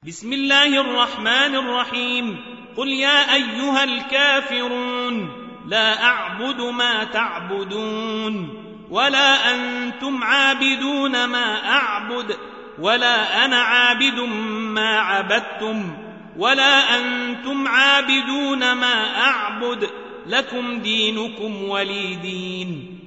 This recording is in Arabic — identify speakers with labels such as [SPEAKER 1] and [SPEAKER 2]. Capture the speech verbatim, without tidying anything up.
[SPEAKER 1] بسم الله الرحمن الرحيم قل يا أيها الكافرون لا أعبد ما تعبدون ولا أنتم عابدون ما أعبد ولا أنا عابد ما عبدتم ولا أنتم عابدون ما أعبد لكم دينكم ولي دين.